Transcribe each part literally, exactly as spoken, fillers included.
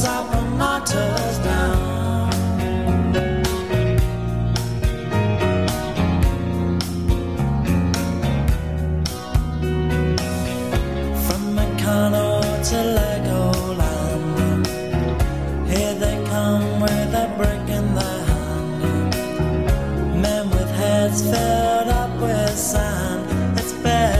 Shoulders up and not toes down. From Meccano to Legoland, here they come with a brick in their hand. Men with heads filled up with sand. It's bad.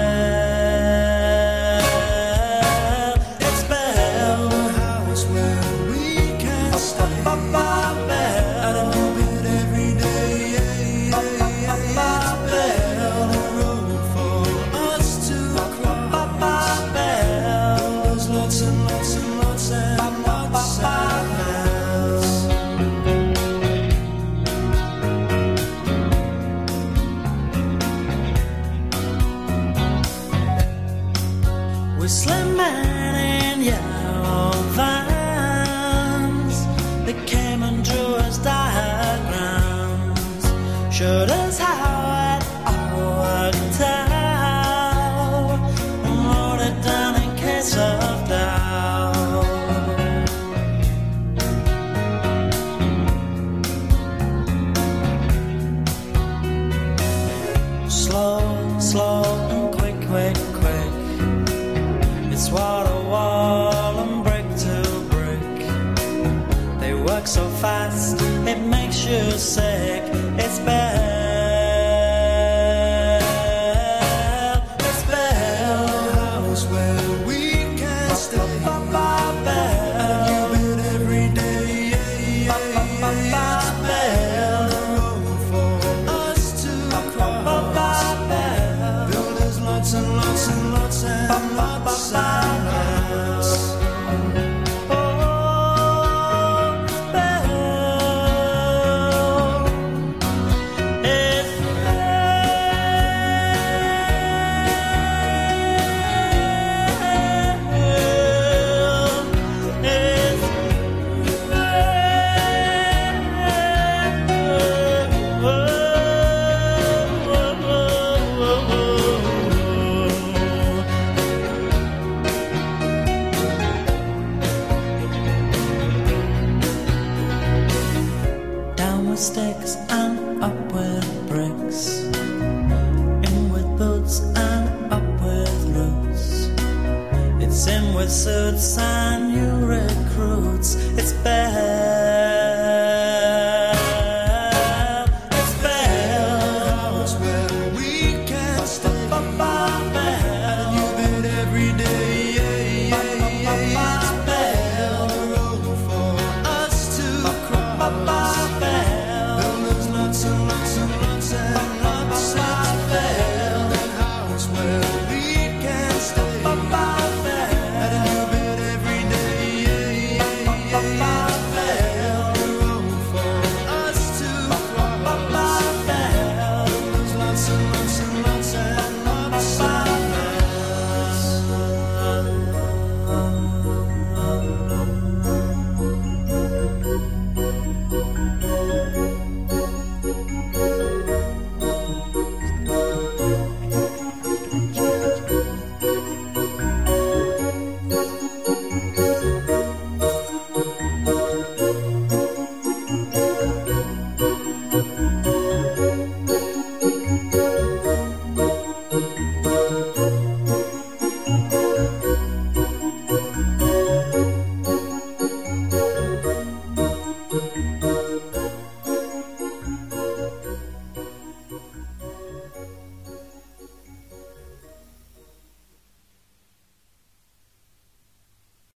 Whistling men in yellow vans, they came and drew us diagrams, showed us how it all worked out, and wrote it down in case of doubt. Slow, slow and quick, quick, quick. It's wall to wall and brick to brick. They work so fast, it makes you sick. It's bad. It's bad. A house where we can stay. And you build every day. It's bad. The road for us to cross. Builders lots and lots and lots and lots. Sticks and up with bricks, in with boots and up with roots. It's in with suits and new recruits. It's bad.